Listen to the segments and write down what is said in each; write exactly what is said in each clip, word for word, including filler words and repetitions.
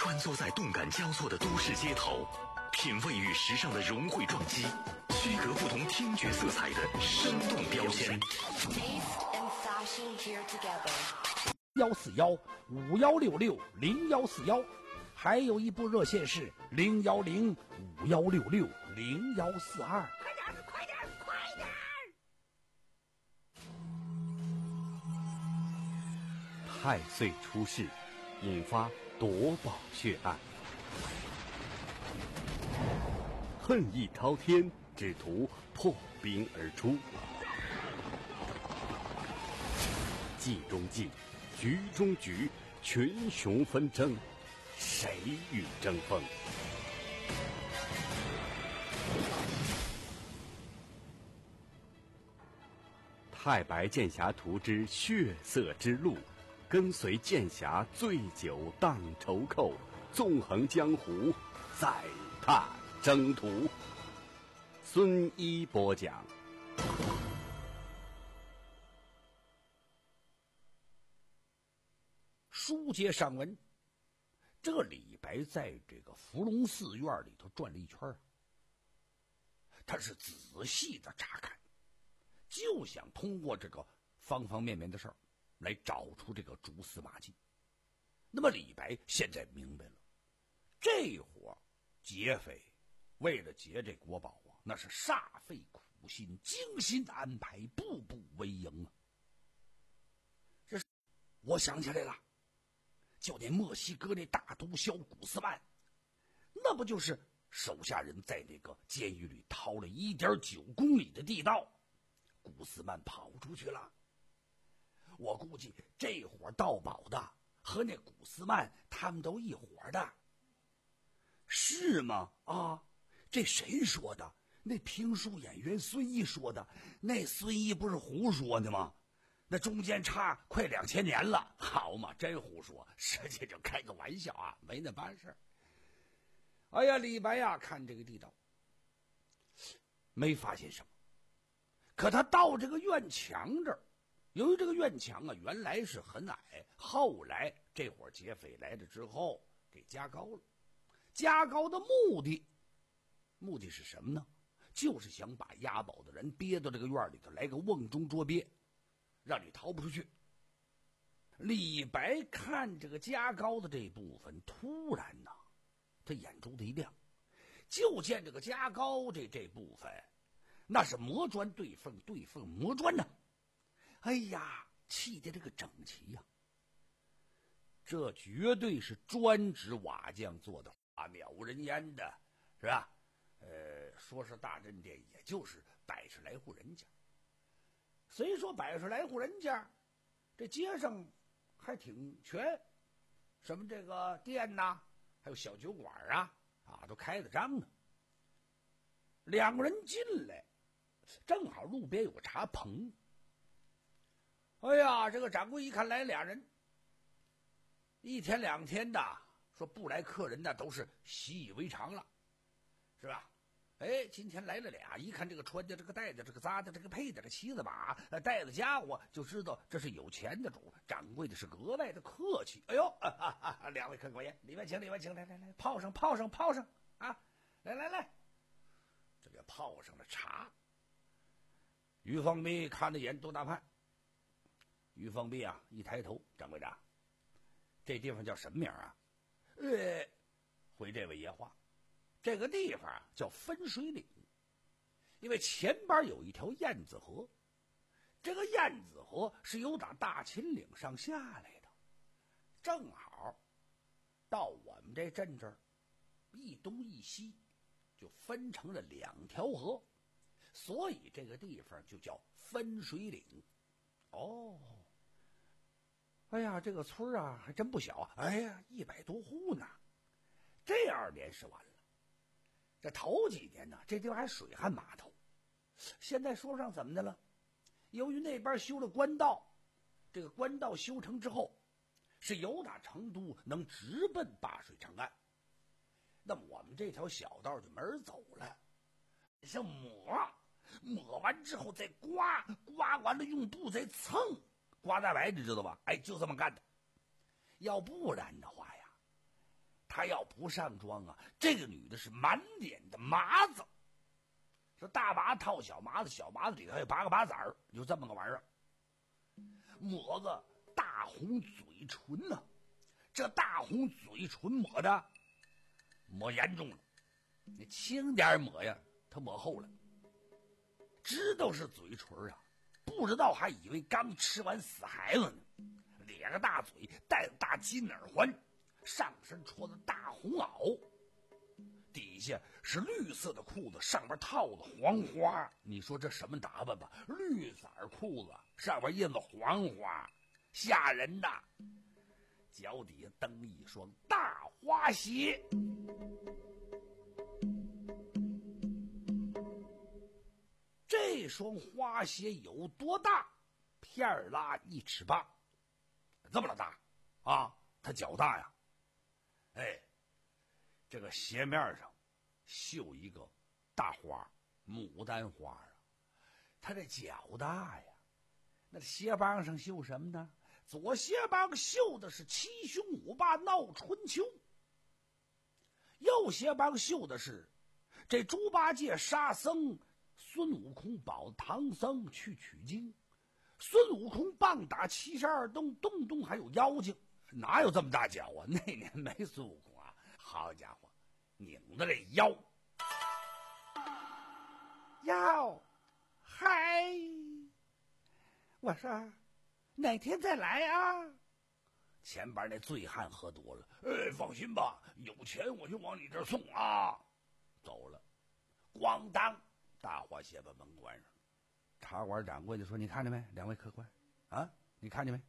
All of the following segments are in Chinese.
穿梭在动感交错的都市街头，品味与时尚的融汇撞击，区隔不同听觉色彩的生动标签。 幺四幺五幺六六零幺四幺，还有一部热线是零幺零五幺六六零幺四二。 快点，快点，快点！ 太岁出世，引发夺宝血案，恨意滔天，只图破冰而出。计中计，局中局，群雄纷争，谁与争锋？太白剑侠图之血色之路，跟随剑侠醉酒荡愁寇，纵横江湖，再踏征途。孙一播讲。 书接上文，这个李白在这个伏龙寺院里头转了一圈啊，他是仔细的查看，就想通过这个方方面面的事儿来找出这个蛛丝马迹。那么李白现在明白了，这伙劫匪为了劫这国宝啊，那是煞费苦心，精心安排，步步为营啊。这是我想起来了，就那墨西哥那大毒枭古斯曼，那不就是手下人在那个监狱里掏了 一点九公里的地道，古斯曼跑出去了。我估计这伙盗宝的和那古斯曼他们都一伙的。是吗？啊，这谁说的？那评书演员孙毅说的。那孙毅不是胡说的吗？那中间差快两千年了，好嘛，真胡说，实际就开个玩笑啊，没那般事。哎呀，李白呀，看这个地道，没发现什么。可他到这个院墙这儿，由于这个院墙啊原来是很矮，后来这伙劫匪来了之后给加高了。加高的目的，目的是什么呢？就是想把押宝的人憋到这个院里头，来个瓮中捉鳖，让你逃不出去。李白看这个加高的这部分，突然呢，他眼珠子一亮，就见这个加高这这部分，那是磨砖对缝，对缝磨砖呢。哎呀，砌的这个整齐呀、啊，这绝对是专职瓦匠做的，啊，秒人烟的，是吧？呃，说是大镇店，也就是百十来户人家。虽说百十来户人家，这街上还挺全，什么这个店呐，还有小酒馆啊，啊，都开得张呢。两个人进来，正好路边有个茶棚。哎呀，这个掌柜一看来俩人，一天两天的，说不来客人呢，都是习以为常了，是吧？哎，今天来了俩，一看这个穿的、这个戴的、这个扎的、这个配的、这骑的马、带的家伙，就知道这是有钱的主。掌柜的是格外的客气。哎呦，啊啊啊、两位客官爷，里面请，里面请，来来来，泡上，泡上，泡上啊！来来来，这就泡上了茶。于凤碧看了眼杜大盼，于凤碧啊，一抬头，掌柜的，这地方叫什么名啊？呃，回这位爷话。这个地方啊叫分水岭，因为前边有一条燕子河，这个燕子河是由打大秦岭上下来的，正好到我们这镇这儿，一东一西就分成了两条河，所以这个地方就叫分水岭。哦，哎呀，这个村啊还真不小啊！哎呀，一百多户呢，这二年是完了。这头几年呢，这地方还水旱码头，现在说上怎么的了？由于那边修了官道，这个官道修成之后，是由打成都能直奔灞水长岸，那么我们这条小道就没人走了，是抹，抹完之后再刮，刮完了用布再蹭，刮大白你知道吧？哎，就这么干的。要不然的话呀，他她要不上妆啊，这个女的是满脸的麻子。说大麻套小麻子，小麻子里头还有八个麻子儿，就这么个玩意儿。抹个大红嘴唇呢、啊，这大红嘴唇抹的抹严重了，你轻点抹呀，他抹厚了。知道是嘴唇啊，不知道还以为刚吃完死孩子呢。咧个大嘴，戴个大金耳环，上身穿的大红袄，底下是绿色的裤子，上边套的黄花。你说这什么打扮吧？绿色裤子上边印的黄花，吓人呐！脚底下蹬一双大花鞋，这双花鞋有多大？片儿拉一尺八，这么老大啊！他脚大呀，哎，这个鞋面上绣一个大花，牡丹花啊。他这脚大呀，那鞋帮上绣什么呢？左鞋帮绣的是七雄五霸闹春秋，右鞋帮绣的是这猪八戒沙僧孙悟空保唐僧去取经，孙悟空棒打七十二洞，洞洞还有妖精，哪有这么大脚啊？那年没孙悟空啊，好家伙，拧的这腰腰，嗨，我说哪天再来啊？ 前边那醉汉喝多了，哎，放心吧，有钱我就往你这儿送啊。走了，咣当，大花鞋把门关上了。茶馆掌柜就说：“你看见没，两位客官啊？你看见没？”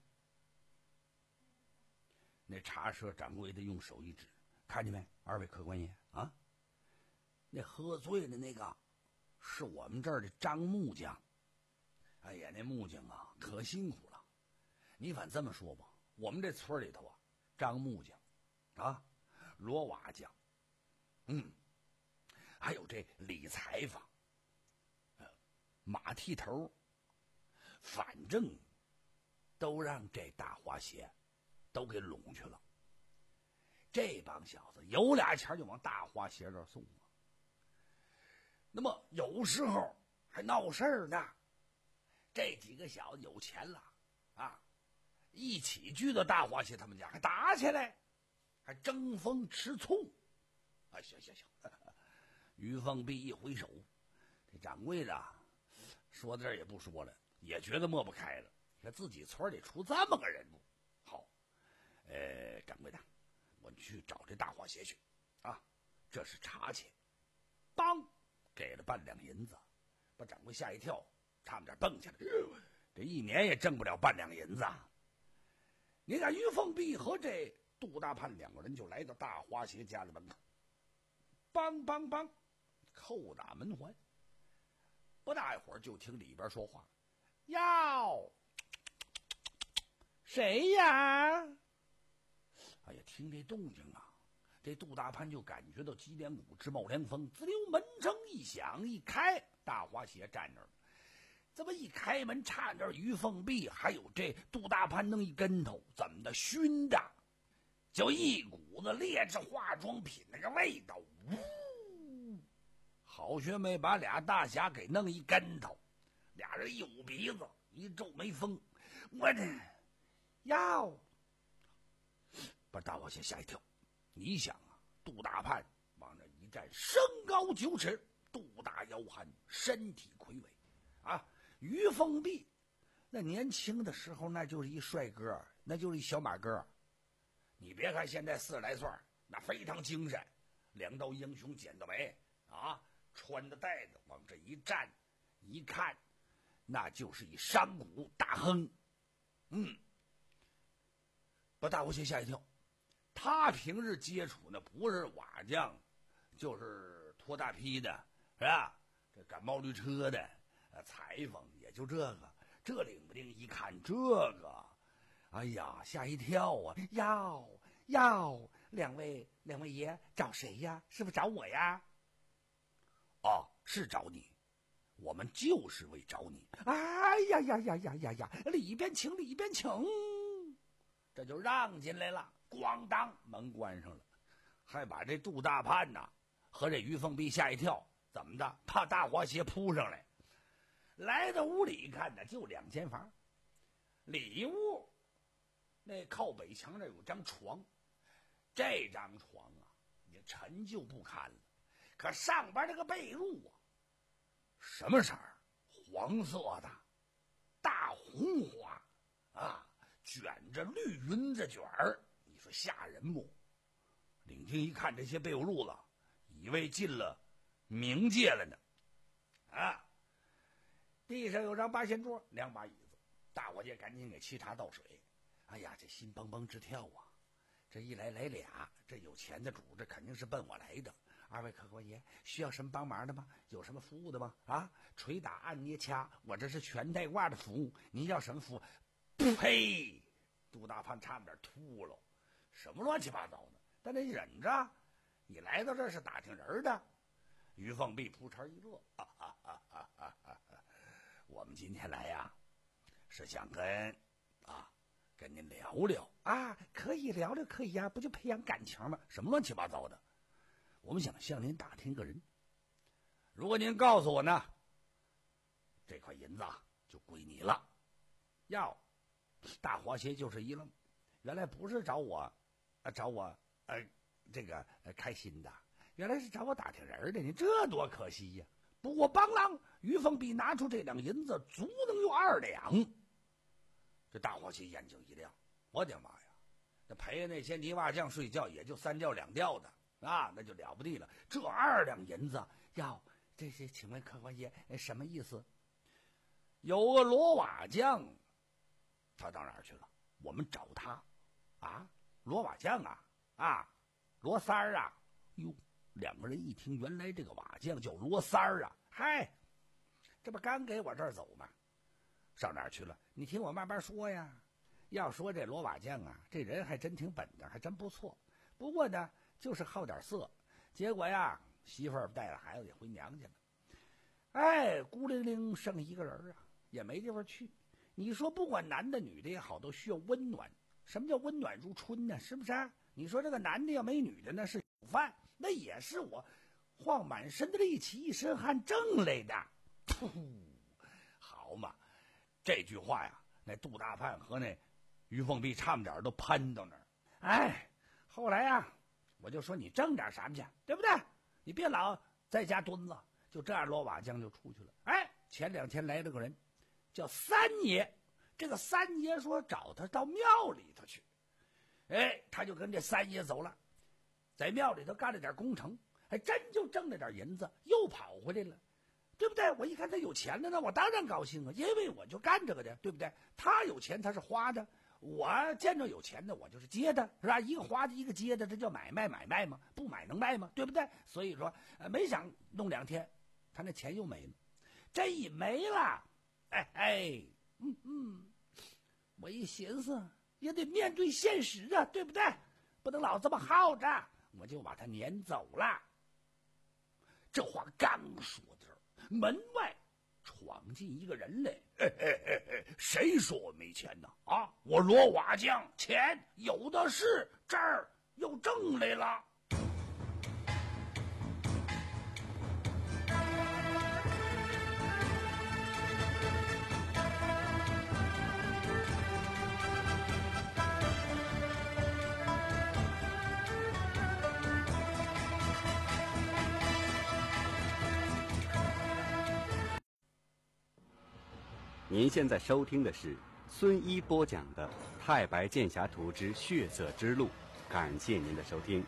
那茶社掌柜的用手一指：“看见没，二位客官爷啊？那喝醉的那个是我们这儿的张木匠。哎呀，那木匠啊，可辛苦了。你反这么说吧，我们这村里头啊，张木匠啊，罗瓦匠，嗯，还有这李裁缝，呃，马剃头，反正都让这大花鞋都给拢去了。这帮小子有俩钱就往大花鞋这儿送啊。那么有时候还闹事儿呢。这几个小子有钱了啊，一起聚到大花鞋他们家，还打起来，还争风吃醋。啊，行行行，呵呵，于凤碧一挥手，这掌柜的说到这儿也不说了，也觉得抹不开了。你看自己村里出这么个人物，好，呃，掌柜的，我们去找这大花鞋去啊，这是茶钱。帮给了半两银子，把掌柜吓一跳，差点蹦起来。这一年也挣不了半两银子啊！你看于凤碧和这杜大盼两个人就来到大花鞋家的门口，梆梆梆，叩打门环。不大一会儿，就听里边说话：“哟，谁呀？”哎呀，听这动静啊，这杜大潘就感觉到脊梁骨直冒凉风，滋溜，门声一响，一开，大花鞋站那儿了。这么一开门，差点于凤碧还有这杜大潘弄一跟头，怎么的？熏的，就一股子劣质化妆品那个味道，呜！好学没把俩大侠给弄一跟头，俩人一捂鼻子，一皱眉峰，我这要把大花鞋吓一跳。你想啊，杜大盼往那一站，身高九尺，肚大腰憨，身体魁伟啊。于凤碧那年轻的时候那就是一帅哥，那就是一小马哥。你别看现在四十来岁，那非常精神，两道英雄剪刀眉啊，穿的带子往这一站一看，那就是一商贾大亨。嗯，把大花鞋吓一跳。他平日接触那不是瓦匠，就是拖大坯的，是吧？这赶毛驴车的，呃，裁缝也就这个。这领不丁一看这个，哎呀，吓一跳啊！要要，两位两位爷找谁呀？是不是找我呀？哦，是找你，我们就是为找你。哎呀呀呀呀呀呀！里边请，里边请，这就让进来了。咣当，门关上了。 还把这杜大盼呐和这于凤碧吓一跳，怎么的？怕大花鞋扑上来。来到屋里一看呢，就两间房，里屋那靠北墙那有张床，这张床啊也陈旧不堪了，可上边那个被褥啊，什么色儿？黄色的，大红花啊，卷着绿云子卷儿，你说吓人不？领听一看这些被褥子，以为进了冥界了呢。啊，地上有张八仙桌，两把椅子，大伙爷赶紧给沏茶倒水。哎呀，这心蹦蹦直跳啊！这一来来俩，这有钱的主这肯定是奔我来的。二位客官爷需要什么帮忙的吗？有什么服务的吗？啊，捶打按捏掐，我这是全带挂的服务。您要什么服务？呸！杜大盼差点吐了，什么乱七八糟的？但得忍着，你来到这是打听人的。于凤碧扑哧一乐，哈哈哈哈哈哈！我们今天来呀，是想跟啊跟您聊聊啊，可以聊聊，可以呀、啊，不就培养感情吗？ 什么乱七八糟的？我们想向您打听一个人，如果您告诉我呢，这块银子啊就归你了。要大花鞋就是一愣，原来不是找我，啊找我呃这个呃开心的，原来是找我打听人的，你这多可惜呀！不过邦啷，于凤碧拿出这两银子，足能有二两。这大花鞋眼睛一亮，我的妈呀！那陪着那些泥瓦匠睡觉，也就三吊两吊的。啊，那就了不地了！这二两银子， 要这是，请问客官爷什么意思？ 有个罗瓦匠，他到哪儿去了？我们找他。啊，罗瓦匠啊，啊，罗三儿啊！哟，两个人一听，原来这个瓦匠叫罗三儿啊！嗨，这不刚给我这儿走吗？上哪儿去了？你听我慢慢说呀。要说这罗瓦匠啊，这人还真挺本的，还真不错。不过呢，就是好点色，结果呀，媳妇儿带着孩子也回娘家了。哎，孤零零剩一个人啊，也没地方去。你说不管男的女的也好，都需要温暖。什么叫温暖如春呢？是不是啊？你说这个男的要没女的呢，是有饭，那也是我晃满身的力气，一身汗挣来的。噗，好嘛，这句话呀，那杜大盼和那于凤碧差不点都攀到那儿。哎。后来呀、啊，我就说你挣点什么去，对不对？你别老在家蹲着。就这样，罗瓦匠就出去了。哎，前两天来了个人，叫三爷。这个三爷说找他到庙里头去。哎，他就跟这三爷走了，在庙里头干了点工程，还真就挣了点银子，又跑回来了，对不对？我一看他有钱了呢，我当然高兴啊，因为我就干这个的，对不对？他有钱他是花的。我见着有钱的，我就是接的，是吧？一个花的，一个接的，这叫买卖，买卖嘛，不买能卖吗？对不对？所以说，呃，没想弄两天，他那钱又没了。这一没了，哎哎，嗯嗯，我一寻思，也得面对现实啊，对不对？不能老这么耗着，我就把他撵走了。这话刚说这儿，门外闯进一个人来，哎哎哎哎，谁说我没钱呢？啊，我罗瓦匠钱有的是，这儿又挣来了。 您现在收听的是孙一播讲的《太白剑侠图之血色之路》，感谢您的收听。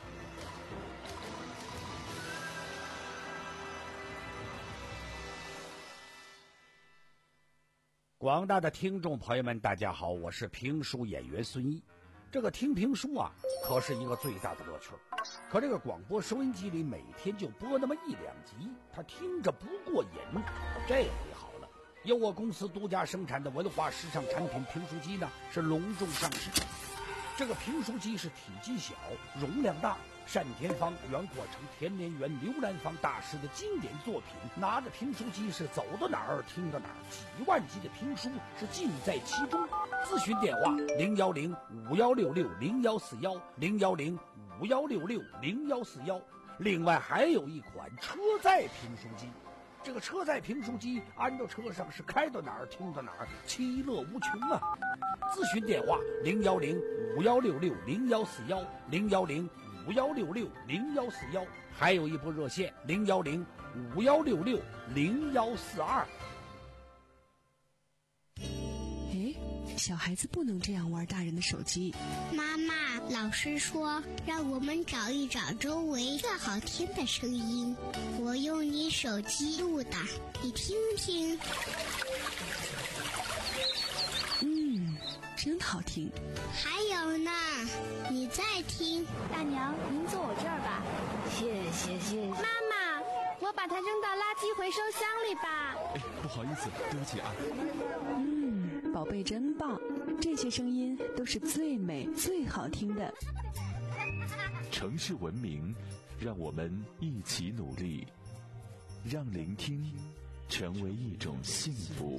广大的听众朋友们，大家好，我是评书演员孙一。这个听评书啊，可是一个最大的乐趣。可这个广播收音机里每天就播那么一两集，他听着不过瘾。这回好了，由我公司独家生产的文化时尚产品评书机呢，是隆重上市。这个评书机是体积小，容量大，单田芳、袁阔成、田连元、刘兰芳大师的经典作品，拿着评书机是走到哪儿听到哪儿，几万集的评书是尽在其中。咨询电话：零幺零五幺六六零幺四幺零幺零五五幺六六零幺四幺。另外还有一款车载评书机，这个车载评书机安到车上是开到哪儿听到哪儿，其乐无穷啊！咨询电话零幺零五幺六六零幺四幺零幺零五幺六六零幺四幺，还有一部热线零幺零五幺六六零幺四二。 哎，小孩子不能这样玩大人的手机。 妈妈，老师说让我们找一找周围最好听的声音，我用你手机录的，你听听。 嗯，真好听。 还有呢，你再听。 大娘，您坐我这儿吧。 谢谢谢谢。 妈妈，我把它扔到垃圾回收箱里吧。 哎，不好意思，对不起啊。 嗯，宝贝真棒，这些声音都是最美最好听的。 城市文明，让我们一起努力，让聆听成为一种幸福。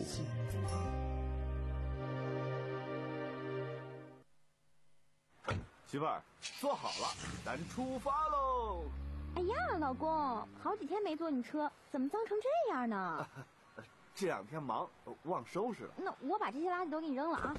媳妇儿，坐好了，咱出发喽！ 哎呀，老公，好几天没坐你车，怎么脏成这样呢？ 啊、这两天忙，忘收拾了。 那我把这些垃圾都给你扔了啊！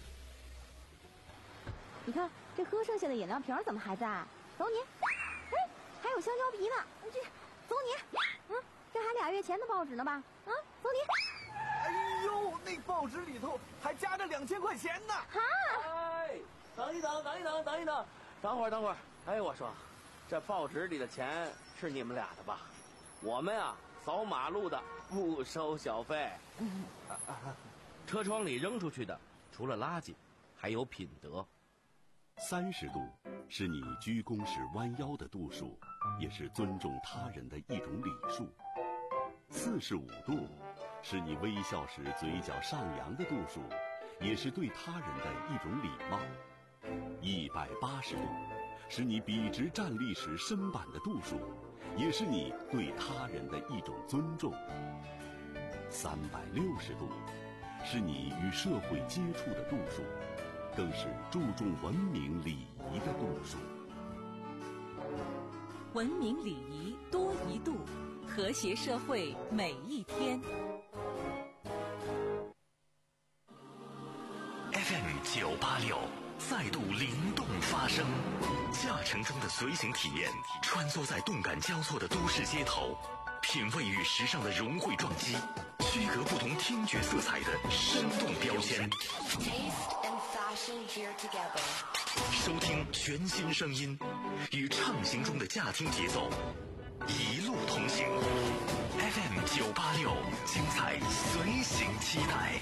你看，这喝剩下的饮料瓶怎么还在？走你！哎，还有香蕉皮呢，这走你！嗯，这还俩月前的报纸呢吧？啊，走你！ 哎呦，那报纸里头还夹着两千块钱呢！ 哈！ 哎，等一等，等一等，等一等，等会儿，等会儿。哎，我说，这报纸里的钱是你们俩的吧？我们啊，扫马路的不收小费。 嗯啊啊、车窗里扔出去的，除了垃圾，还有品德。 三十度是你鞠躬时弯腰的度数，也是尊重他人的一种礼数。四十五度是你微笑时嘴角上扬的度数，也是对他人的一种礼貌。一百八十度是你笔直站立时身板的度数，也是你对他人的一种尊重。三百六十度是你与社会接触的度数，更是注重文明礼仪的度数。 文明礼仪多一度，和谐社会每一天。 F M 九八六再度灵动发声，驾乘中的随行体验，穿梭在动感交错的都市街头，品味与时尚的融汇撞击，区隔不同听觉色彩的生动标签。收听全新声音，与畅行中的驾听节奏，一路同行。F M 九八六，精彩随行期待。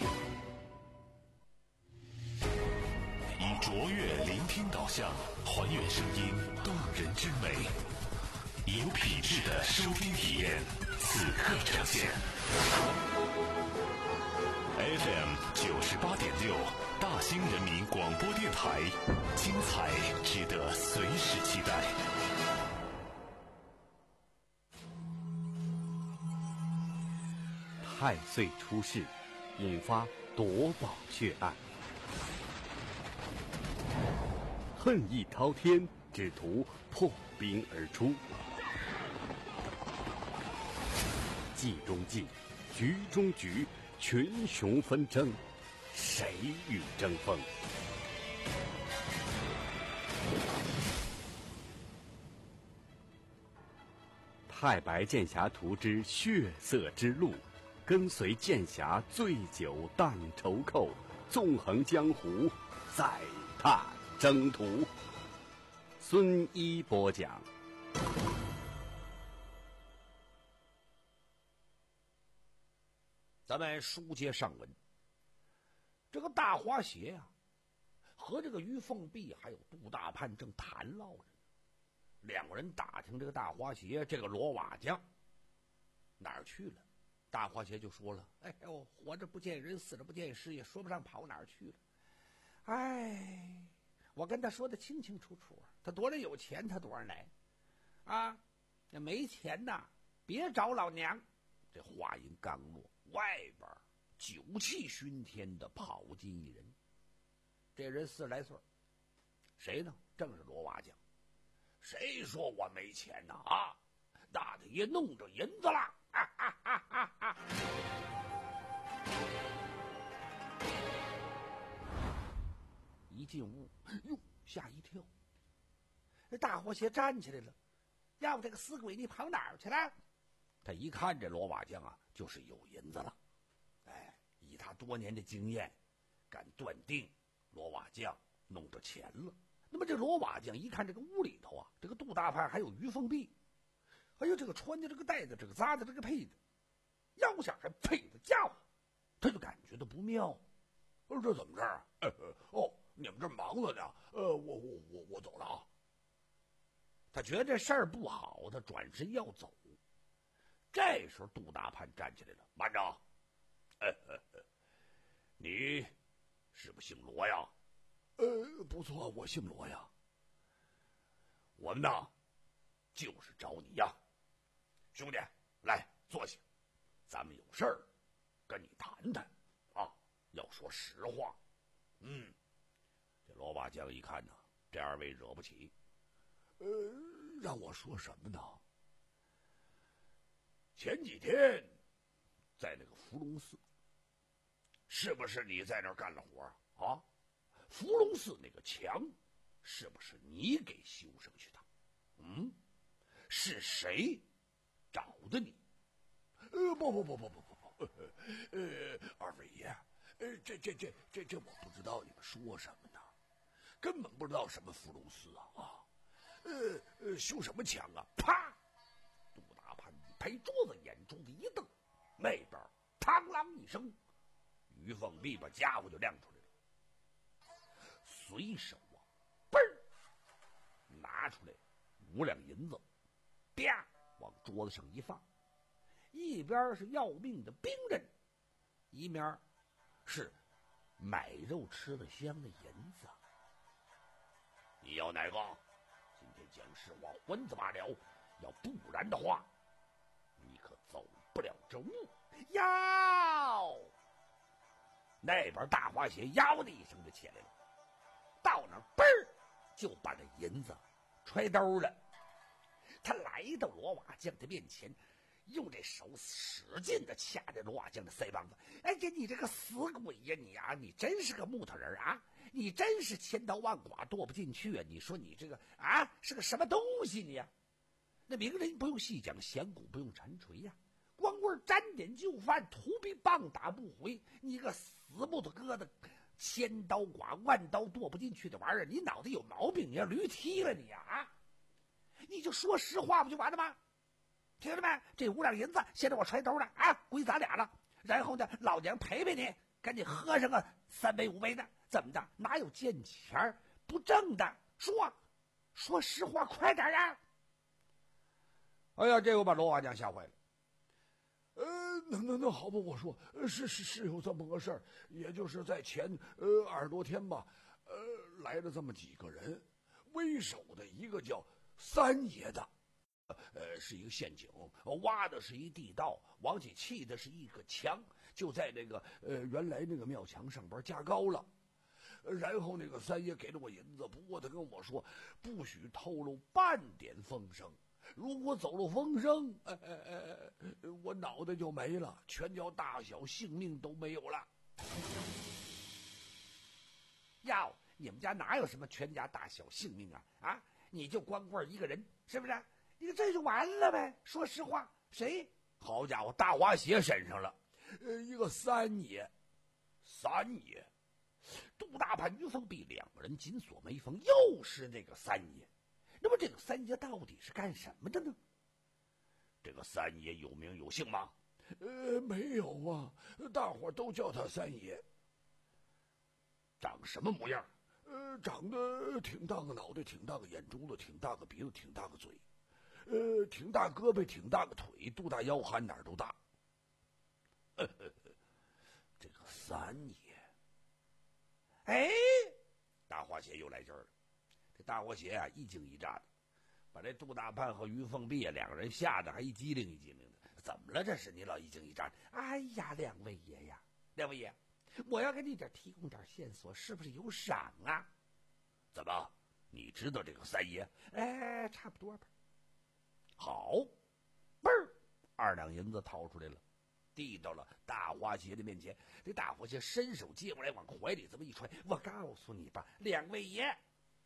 以卓越聆听导向，还原声音动人之美，有品质的收听体验，此刻呈现。F M 九十八点六，大兴人民广播电台，精彩值得随时期待。 太岁出世，引发夺宝血案。恨意滔天，只图破冰而出。计中计，局中局，群雄纷争，谁与争锋？太白剑侠图之血色之路，跟随剑侠醉酒荡愁寇，纵横江湖，再踏征途。孙一播讲。 咱们书接上文，这个大花鞋呀、啊，和这个于凤碧还有杜大潘正谈唠着呢。两个人打听这个大花鞋，这个罗瓦匠哪儿去了？大花鞋就说了：“哎呦，活着不见人，死着不见尸，也说不上跑哪儿去了。哎，我跟他说的清清楚楚，他多少有钱，他多少来啊？那没钱呐，别找老娘。”这话音刚落，外边酒气熏天的跑进一人。这人四十来岁，谁呢？正是罗瓦匠。 谁说我没钱呢？啊，大太爷弄着银子了！啊啊啊啊啊！一进屋，哟，吓一跳。这大伙鞋站起来了，要不这个死鬼你跑哪儿去了？他一看这罗瓦匠啊，就是有银子了。哎，以他多年的经验，敢断定罗瓦匠弄着钱了。那么这罗瓦匠一看这个屋里头啊，这个杜大潘还有于凤碧，还有这个穿的这个带的这个扎的这个配的，腰下还配的家伙，他就感觉到不妙。呃，这怎么着啊？呃呃、哦，你们这忙着呢，呃，我我我我走了啊。他觉得这事儿不好，他转身要走。这时候杜大潘站起来了，慢着，呃呃呃，你是不是姓罗呀？呃，不错，我姓罗呀。我们呢，就是找你呀，兄弟，来坐下，咱们有事儿跟你谈谈啊，要说实话。嗯，这罗瓦匠一看呢，这二位惹不起，呃，让我说什么呢？前几天在那个伏龙寺，是不是你在那儿干了活啊？伏龙寺那个墙，是不是你给修上去的？嗯，是谁找的你？呃，不不不不不不不，呃，二位爷，呃，这这这这这，我不知道你们说什么呢，根本不知道什么伏龙寺啊啊，呃呃，修什么墙啊？啪！杜大潘一拍桌子，眼珠子一瞪，那边嘡啷一声，于凤碧把家伙就亮出来了，随手啊，嘣儿拿出来五两银子，啪往桌子上一放，一边是要命的兵刃，一面是买肉吃了香的银子。你要哪个？今天讲实话，还子罢了。要不然的话，你可走不了这屋。要！那边大花鞋嗷的一声就起来了，到那儿嘣儿就把这银子揣兜了。他来到罗瓦匠的面前，用这手使劲的掐着罗瓦匠的腮帮子。哎呀，你这个死鬼呀，你啊，你真是个木头人啊！你真是千刀万剐剁不进去啊！你说你这个啊是个什么东西你呀？那名人不用细讲，弦鼓不用缠锤呀，光棍沾点就范，土比棒打不回。你个死木头疙瘩，千刀剐万刀剁不进去的玩意儿，你脑子有毛病，你要驴踢了你呀啊！你就说实话不就完了吗？听着没？这五两银子现在我揣兜了啊，归咱俩了。然后呢，老娘陪陪你，赶紧喝上个三杯五杯的，怎么的？哪有见钱不挣的？说，说实话，快点呀！哎呀，这我把罗瓦匠吓坏了。呃，那那那好吧，我说是是是有这么个事儿，也就是在前呃二十多天吧，呃来了这么几个人，为首的一个叫三爷的。呃，是一个陷阱，挖的是一地道，往起砌的是一个墙，就在那个呃原来那个庙墙上边加高了。然后那个三爷给了我银子，不过他跟我说不许透露半点风声，如果走漏风声，哎哎哎，我脑袋就没了，全家大小性命都没有了。哟，你们家哪有什么全家大小性命啊？啊，你就光棍一个人，是不是？你这就完了呗？说实话，谁？好家伙，大花鞋身上了，呃，一个三爷，三爷，杜大潘、于凤碧两个人紧锁眉峰，又是那个三爷。那么这个三爷到底是干什么的呢？这个三爷有名有姓吗？呃，没有啊，大伙都叫他三爷。长什么模样？呃，长得挺大个脑袋，挺大个眼珠子，挺大个鼻子，挺大个嘴。呃，挺大胳膊，挺大个腿，肚大腰憨，哪儿都大。呃呃呃、这个三爷，哎，大花鞋又来劲儿了。这大花鞋啊，一惊一乍的，把这杜大潘和于凤碧啊两个人吓得还一激灵一激灵的。怎么了？这是你老一惊一乍的？哎呀，两位爷呀，两位爷，我要给你点提供点线索，是不是有赏啊？怎么？ 你知道这个三爷？哎，差不多吧。好，嘣儿，二两银子掏出来了，递到了大花鞋的面前。这大花鞋伸手接过来，往怀里这么一揣。我告诉你吧，两位爷，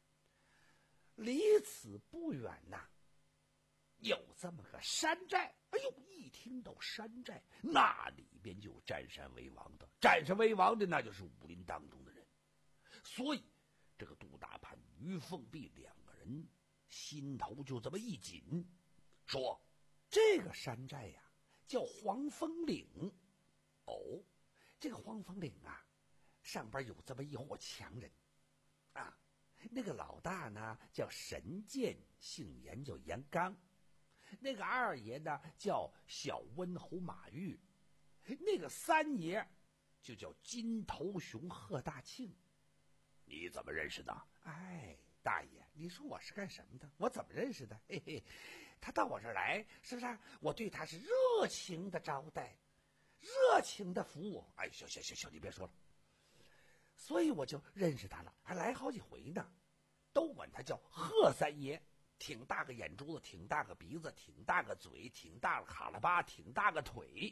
离此不远呐，有这么个山寨。哎呦，一听到山寨，那里边就有占山为王的，占山为王的那就是武林当中的人。所以这个杜大潘、于凤碧两个人心头就这么一紧，说这个山寨呀叫黄风岭。哦，这个黄风岭啊，上边有这么一伙强人啊，那个老大呢叫神剑，姓严，叫严刚。那个二爷呢叫小温侯马玉，那个三爷就叫金头熊贺大庆。你怎么认识的？哎，大爷，你说我是干什么的？我怎么认识的？嘿嘿，他到我这儿来，是不是？我对他是热情的招待，热情的服务。哎，行行行行，你别说了。所以我就认识他了，还来好几回呢，都管他叫贺三爷。挺大个眼珠子，挺大个鼻子，挺大个嘴，挺大个卡拉巴，挺大个腿。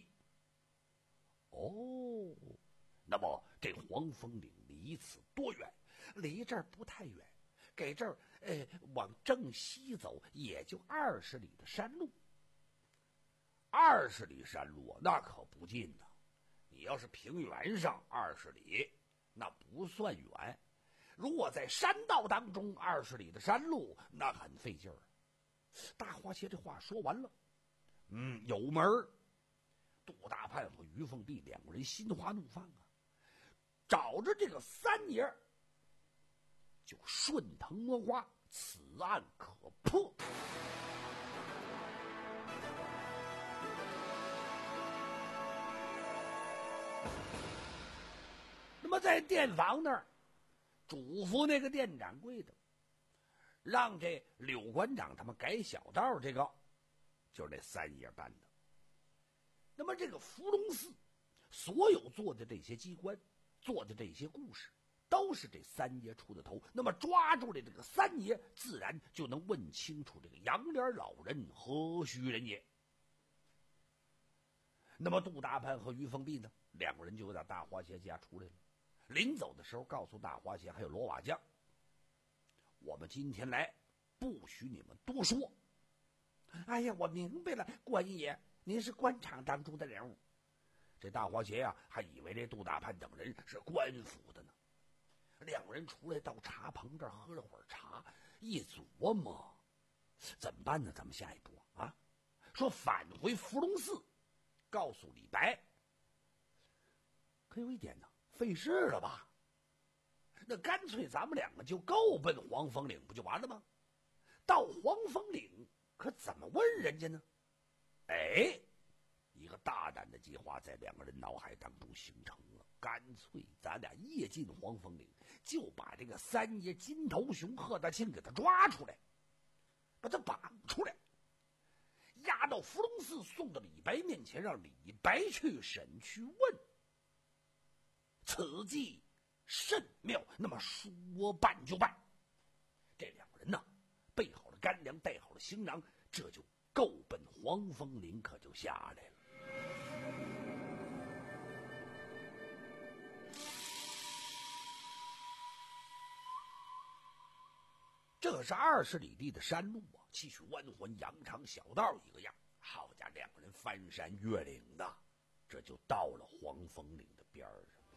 哦，那么这黄风岭离此多远？离这儿不太远，给这儿呃往正西走，也就二十里的山路。二十里山路啊，那可不近呐。你要是平原上二十里，那不算远。如果在山道当中，二十里的山路，那很费劲儿。大花鞋这话说完了，嗯，有门儿。杜大潘和于凤碧两个人心花怒放啊，找着这个三爷就顺藤摸瓜，此案可破。那么在店房那儿，嘱咐那个店掌柜的，让这柳馆长他们改小道，这个就是这三爷办的。那么这个伏龙寺所有做的这些机关，做的这些故事，都是这三爷出的头。那么抓住了这个三爷，自然就能问清楚这个杨脸老人何许人也。那么杜大潘和于凤碧呢，两个人就在大花鞋家出来了。临走的时候告诉大花鞋还有罗瓦匠，我们今天来不许你们多说。哎呀，我明白了，官爷，您是官场当中的人物。这大花鞋呀、啊，还以为这杜大潘等人是官府的呢。两人出来到茶棚这儿喝了会儿茶，一琢磨，怎么办呢？咱们下一步啊，说返回伏龙寺，告诉李白。可有一点呢，费事了吧？那干脆咱们两个就够奔黄风岭，不就完了吗？到黄风岭可怎么问人家呢？哎，一个大胆的计划在两个人脑海当中形成了。干脆咱俩夜进黄风岭，就把这个三爷金头熊贺大庆给他抓出来，把他绑出来，押到伏龙寺，送到李白面前，让李白去审去问。此计甚妙，那么说办就办。这两个人呢，备好了干粮，带好了行囊，这就够奔黄风岭，可就下来了。这是二十里地的山路啊，崎岖弯环，羊肠小道一个样。好家伙，两个人翻山越岭的，这就到了黄风岭的边儿上。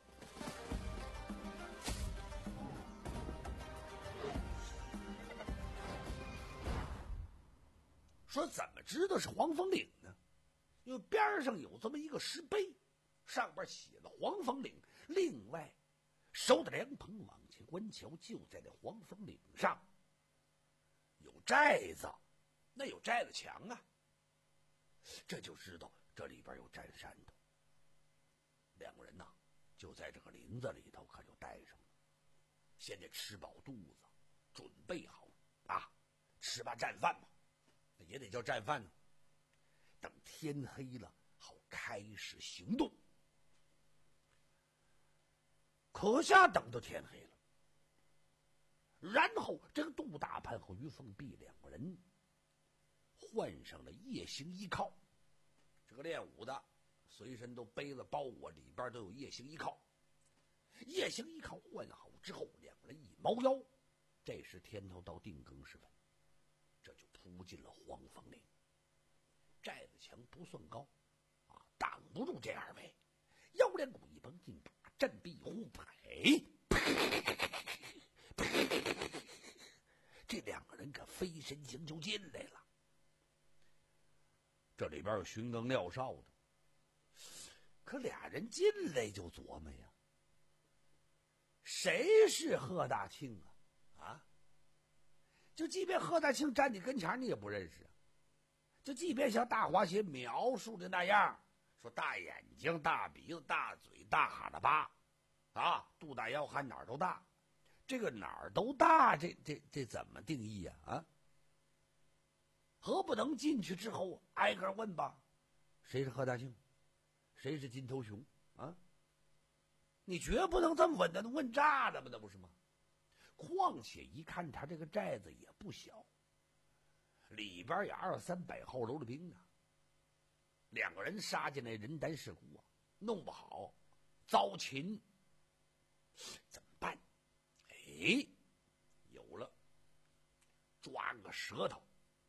说怎么知道是黄风岭呢？因为边上有这么一个石碑，上边写了黄风岭。另外，守着凉棚往前观瞧，就在这黄风岭上有寨子，那有寨子墙啊，这就知道这里边有占山的。两个人呐，就在这个林子里头可就待上了。现在吃饱肚子，准备好啊，吃罢战饭吧。那也得叫战饭呢。等天黑了，好开始行动。可下等到天黑了， 然后这个杜大潘和于凤碧两个人换上了夜行衣靠，这个练武的随身都背了包裹，里边都有夜行衣靠。夜行衣靠换好之后，两个人一猫腰，这时天头到定更时分，这就扑进了黄风岭。寨子墙不算高啊，挡不住这二位。腰连鼓一绷，劲把振臂呼呸！这两个人可飞身行就进来了。这里边有巡更撂哨的，可俩人进来就琢磨呀，谁是贺大庆啊？啊，就即便贺大庆站你跟前，你也不认识啊。就即便像大华鞋描述的那样，说大眼睛、大鼻子、大嘴、大哈喇巴，啊，肚大腰还哪儿都大，这个哪儿都大，这这这怎么定义呀？啊，何不能进去之后挨个问吧？谁是贺大庆？谁是金头熊？啊，你绝不能这么问的，问炸了吧？那不是吗？况且一看他这个寨子也不小，里边有二三百号楼的兵啊。两个人杀进来，人单势孤啊，弄不好遭擒，怎么办？哎，有了，抓个舌头。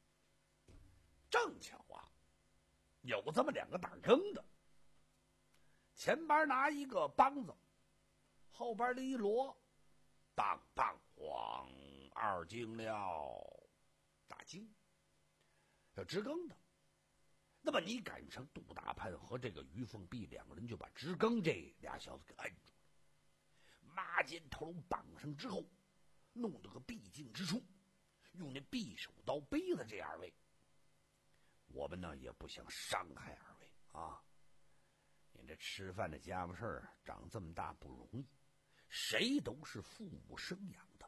正巧啊，有这么两个打更的，前边拿一个梆子，后边的一锣，当当咣，二更了，打更，要支更的。那么你赶上杜大潘和这个于凤碧两个人就把支更这俩小子给摁住了，麻尖头颅绑上之后，弄到个必经之处，用那匕首刀背了这二位。我们呢也不想伤害二位啊，你这吃饭的家伙事儿长这么大不容易，谁都是父母生养的。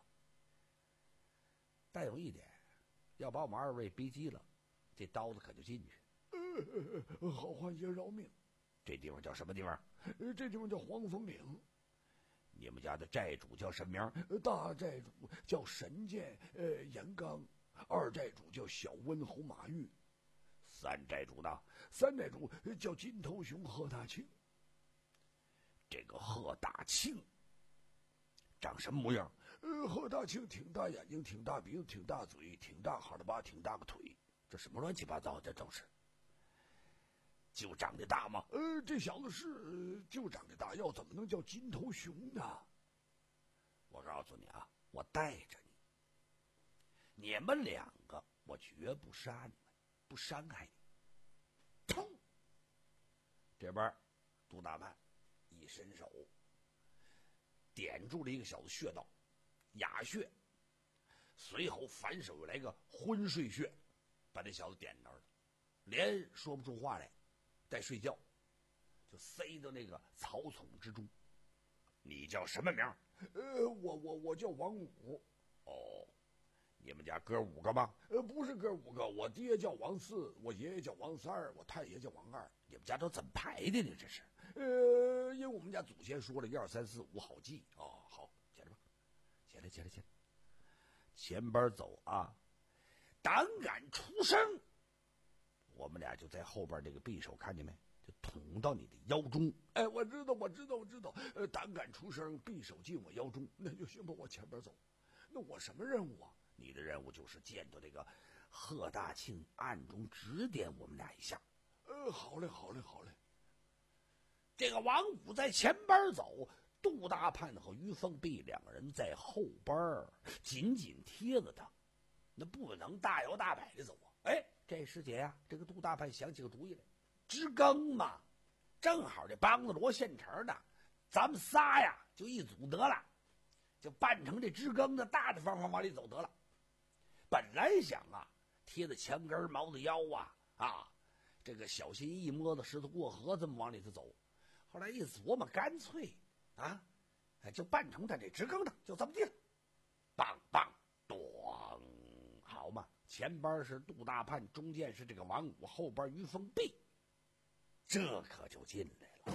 但有一点，要把我们二位逼急了，这刀子可就进去。 呃，好汉爷饶命！ 这地方叫什么地方？ 呃，这地方叫黄风岭。 你们家的寨主叫什么名？ 大寨主叫神剑呃严刚，二寨主叫小温侯马玉， 三寨主呢？ 三寨主叫金头熊贺大庆。 这个贺大庆长什么模样？ 呃，贺大庆挺大眼睛，挺大鼻子，挺大嘴，挺大哈喇巴，挺大个腿。 这什么乱七八糟的都是。就长得大吗？ 呃，这小子是、呃、就长得大，要怎么能叫金头熊呢？ 我告诉你啊，我带着你，你们两个我绝不杀你们，不伤害你。砰！这边杜大潘一伸手，点住了一个小子穴道，哑穴，随后反手又来个昏睡穴，把这小子点那儿了，连说不出话来。在睡觉，就塞到那个草丛之中。你叫什么名？ 呃，我我我叫王五。 哦，你们家哥五个吗？ 呃，不是哥五个，我爹叫王四，我爷爷叫王三儿，我太爷叫王二。 你们家都怎么排的呢？这是？ 呃，因为我们家祖先说了一二三四五好记。 哦，好，起来吧，起来，起来，起来，前边走啊！胆敢出声！我们俩就在后边这个匕首，看见没？就捅到你的腰中。 哎，我知道，我知道，我知道。呃，胆敢出声，匕首进我腰中，那就行吧。我前边走。那我什么任务啊？ 你的任务就是见到这个贺大庆，暗中指点我们俩一下。 呃，好嘞，好嘞，好嘞。 这个王五在前边走，杜大潘和于凤碧两个人在后边紧紧贴着他，那不能大摇大摆的走啊！哎。这时节呀、啊，这个杜大潘想起个主意来，支更嘛，正好这梆子锣现成的，咱们仨呀就一组得了，就扮成这支更的，大大方方往里走得了。本来想啊，贴着墙根猫着腰啊啊，这个小心翼翼摸着石头过河，这么往里头走。后来一琢磨，干脆啊，就扮成他这支更的，就这么地了。棒棒咣，好嘛。前边是杜大潘，中间是这个王五，后边于凤碧，这可就进来了。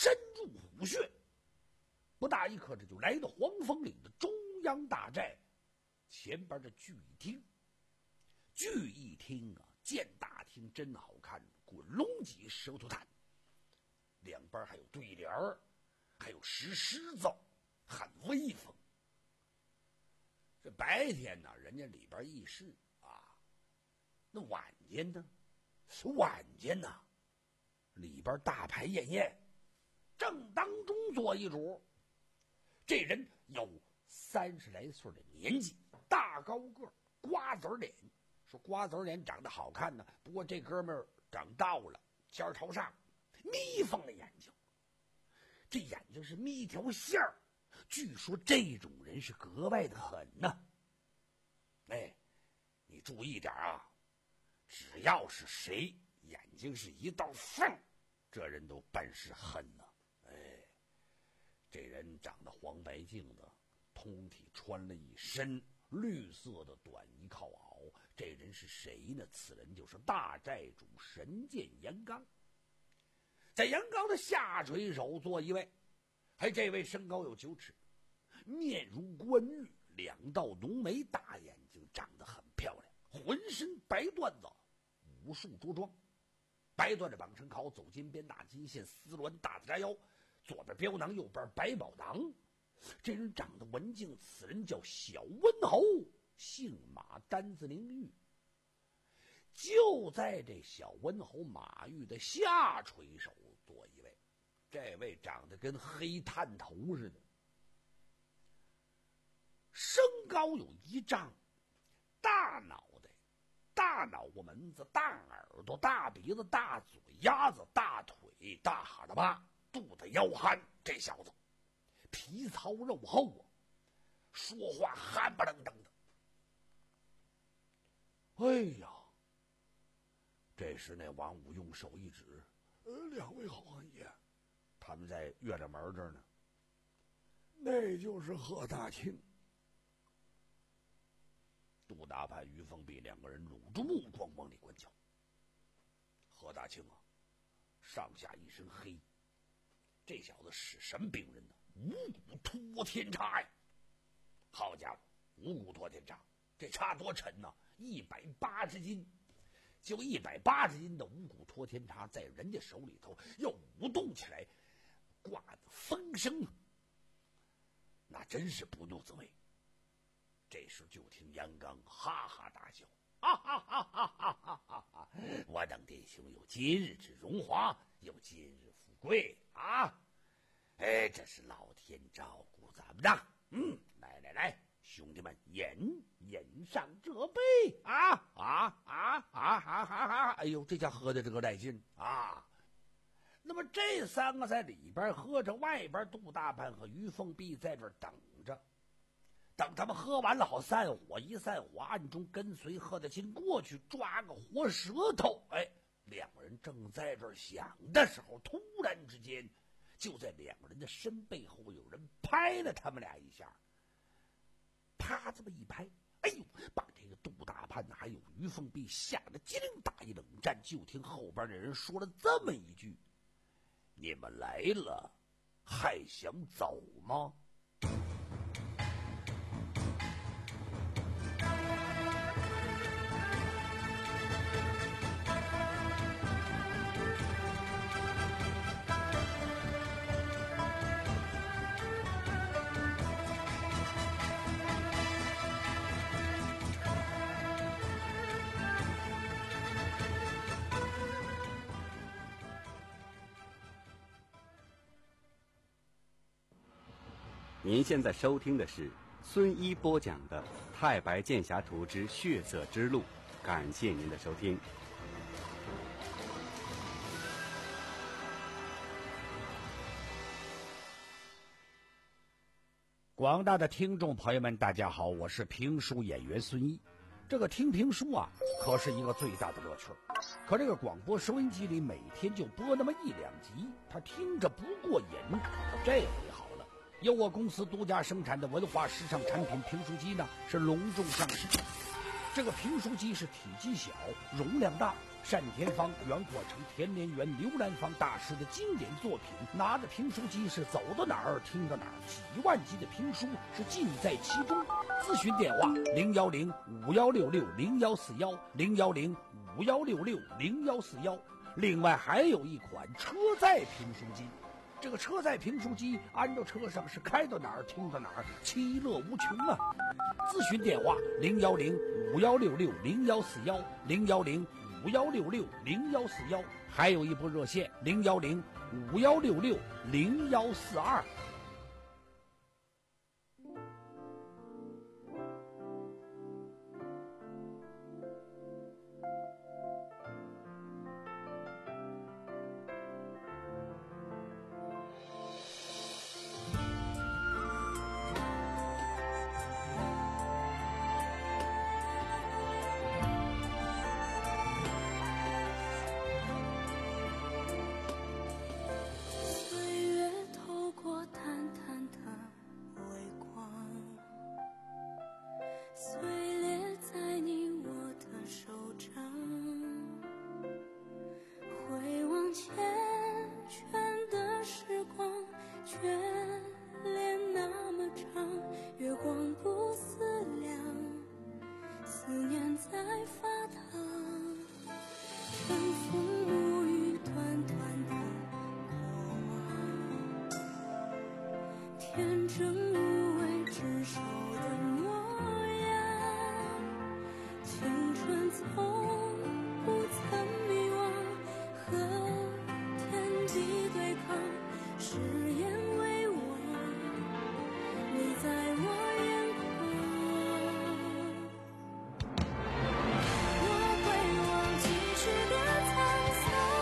深入虎穴，不大一刻，这就来到黄风岭的中央大寨前边的聚义厅。聚义厅啊，见大厅真好看，滚龙脊舌头炭，两边还有对联儿，还有石狮子，很威风。这白天呢，人家里边议事啊，那晚间呢，晚间呢，里边大排宴宴，正当中坐一主。这人有三十来岁的年纪，大高个，瓜子脸。说瓜子脸长得好看呢，不过这哥们儿长倒了，尖儿朝上，眯缝的眼睛，这眼睛是眯条线儿。据说这种人是格外的狠呐、啊。哎，你注意点啊，只要是谁眼睛是一道缝，这人都办事狠呐、啊。哎，这人长得黄白净的，通体穿了一身绿色的短衣靠袄。这人是谁呢？此人就是大寨主神剑严刚。在严刚的下垂手坐一位，还这位身高有九尺，面如冠玉，两道浓眉，大眼睛，长得很漂亮，浑身白缎子，武术着装，白缎的绑成靠，走金边大金线，丝鸾大扎腰，左边标囊，右边百宝囊。这人长得文静，此人叫小温侯，姓马，单字灵玉。就在这小温侯马玉的下垂手坐一位，这位长得跟黑炭头似的，身高有一丈，大脑袋，大脑瓜门子，大耳朵，大鼻子，大嘴丫子，大腿，大哈喇巴，肚子腰憨。这小子皮糙肉厚啊，说话憨不愣登的。哎呀，这时那王五用手一指，呃，两位好汉爷，他们在月亮门这儿呢。那就是贺大庆。杜大潘、于凤碧两个人拢住目光往里观瞧。贺大庆啊，上下一身黑，这小子使什么兵刃呢？五谷托天叉呀！好家伙，五谷托天叉，这叉多沉呢、啊？一百八十斤。就一百八十斤的五谷托天叉，在人家手里头要舞动起来，挂的风声，那真是不怒自威。这时就听杨刚哈哈大笑，哈哈哈哈哈哈哈哈！我等弟兄有今日之荣华，有今日富贵啊！哎，这是老天照顾咱们的。嗯，来来来，兄弟们，饮饮上这杯啊啊啊啊啊啊！哎呦，这家喝的这个带劲啊！那么这三个在里边喝着，外边杜大潘和于凤碧在这等着，等他们喝完了好散伙，一散伙暗中跟随贺大庆过去抓个活舌头。哎，两个人正在这想的时候，突然之间，就在两个人的身背后有人拍了他们俩一下，啪这么一拍，哎呦，把这个杜大潘还有于凤碧吓得机灵打一冷战。就听后边的人说了这么一句：“你们来了，还想走吗？” 您现在收听的是孙一播讲的《太白剑侠图之血色之路》，感谢您的收听。 广大的听众朋友们，大家好，我是评书演员孙一。这个听评书啊，可是一个最大的乐趣。可这个广播收音机里每天就播那么一两集，他听着不过瘾。这回好了，由我公司独家生产的文化时尚产品评书机呢，是隆重上市。这个评书机是体积小、容量大， 单田芳、袁阔成、田连元、刘兰芳大师的经典作品，拿着评书机是走到哪儿听到哪儿，几万集的评书是尽在其中。咨询电话零幺零五幺六六零幺四幺零幺零五幺六六零幺四幺。另外还有一款车载评书机，这个车载评书机安到车上是开到哪儿听到哪儿，其乐无穷啊！咨询电话零幺零五幺六六零幺四幺零幺零五幺六六零幺四幺，还有一部热线零幺零五幺六六零幺四二。 天真无畏执手的模样，青春从不曾迷惘，和天地对抗，誓言为王，你在我眼眶，我会忘记时的沧桑。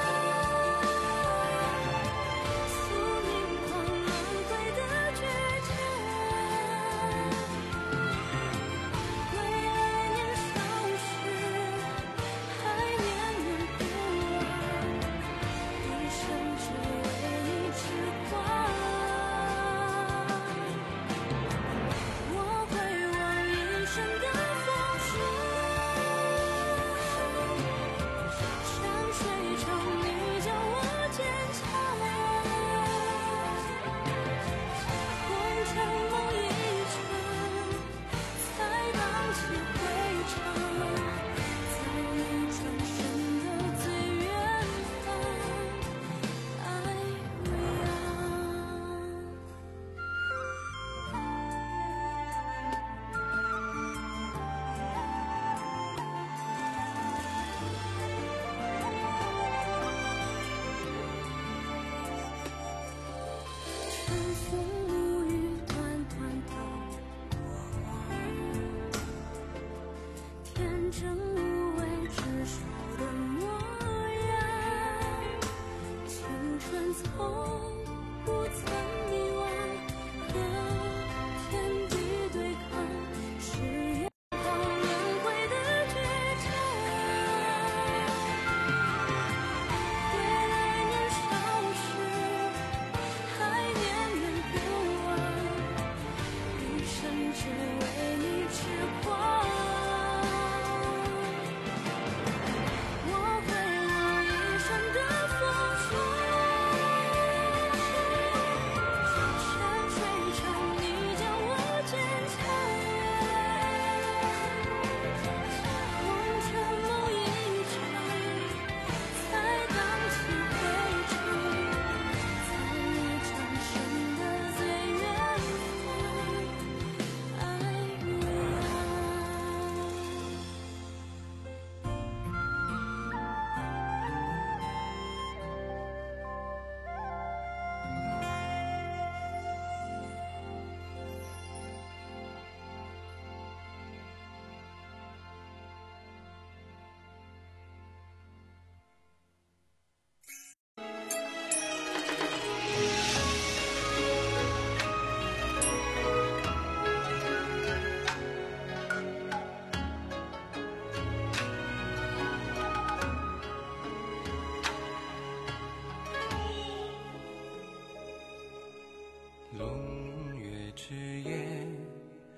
龙跃之夜，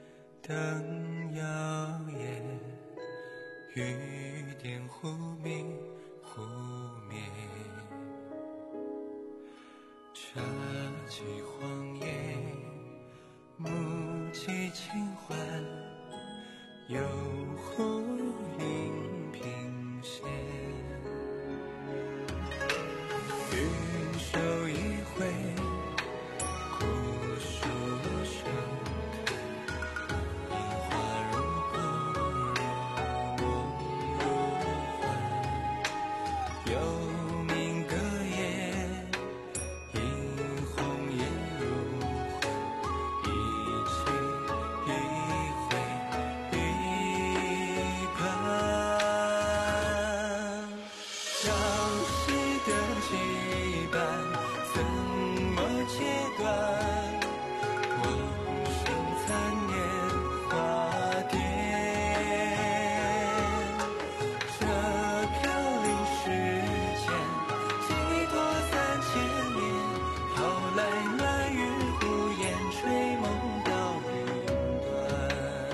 灯摇曳，雨点忽明， 寄荒野，目寄清欢，游湖影平线。云收一回，枯树盛开，樱花如梦，如梦如幻。有名歌也，映红颜如幻，一期一会一盼。朝夕的羁绊怎么切断？往生残年华蝶，这飘零世间几多三千年，好来暖云孤雁，吹梦到云端。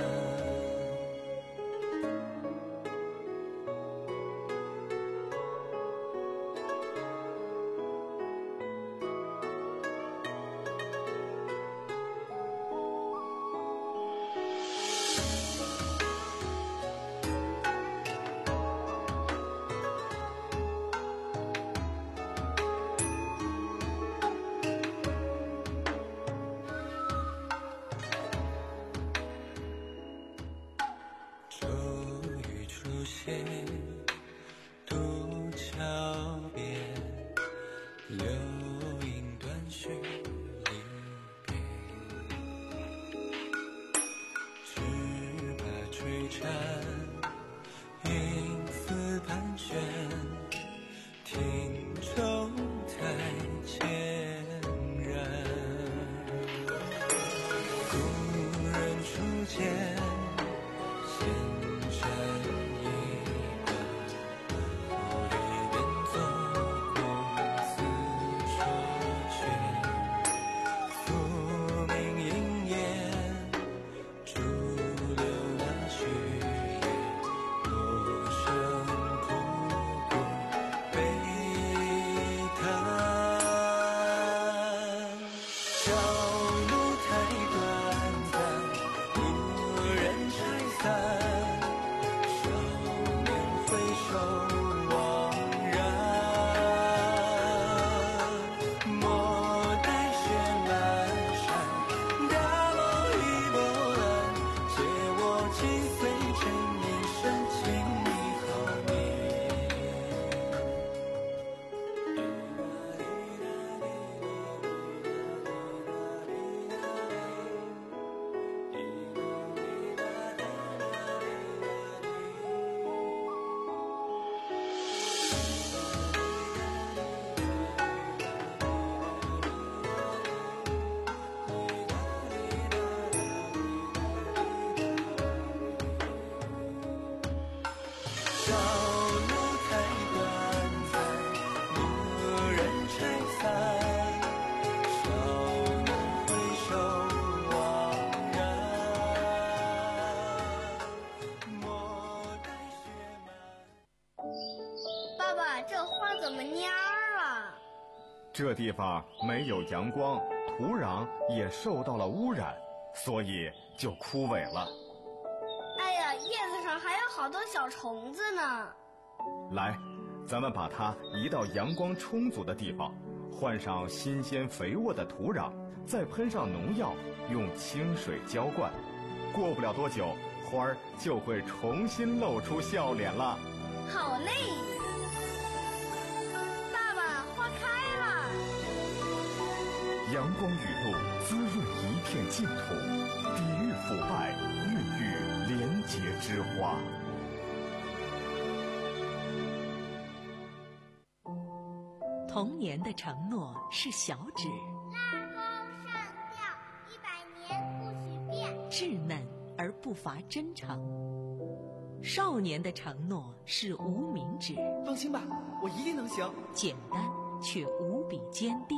骤雨初歇，渡桥边，流萤断续离别。枝把垂缠，影似盘旋，庭中台前然。故人初见，千山一般，雾里边走，公子说却，复明应验，驻留那虚夜，落声仆仆悲叹。朝露太短暂，无人拆散。少年回首惘然，莫待雪满山，大梦已波澜。借我几岁沉吟，深情你好朝露太短暂，无人拆散。少年回首惘然，莫待雪满。 爸爸，这花怎么蔫儿了？ 这地方没有阳光，土壤也受到了污染，所以就枯萎了。 哎呀，叶子上还有好多小虫子呢。 来，咱们把它移到阳光充足的地方，换上新鲜肥沃的土壤，再喷上农药，用清水浇灌。过不了多久，花儿就会重新露出笑脸了。 好嘞！爸爸，花开了。 阳光雨露滋润一片净土，抵御腐败，孕育廉洁之花。 童年的承诺是小指， 拉钩上吊，一百年不许变。 稚嫩而不乏真诚。少年的承诺是无名指， 放心吧，我一定能行。 简单却无比坚定。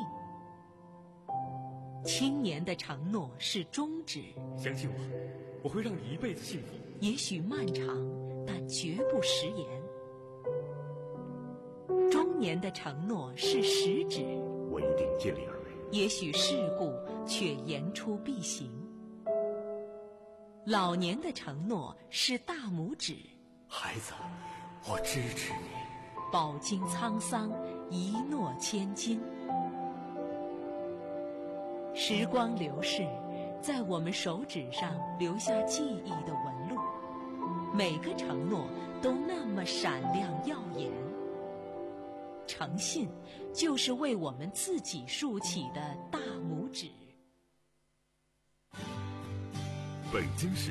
青年的承诺是中指， 相信我，我会让你一辈子幸福。 也许漫长，但绝不食言。中年的承诺是食指， 我一定尽力而为。 也许世故却言出必行。老年的承诺是大拇指， 孩子，我支持你。 饱经沧桑，一诺千金。时光流逝，在我们手指上留下记忆的纹路，每个承诺都那么闪亮耀眼。诚信就是为我们自己竖起的大拇指。 北京市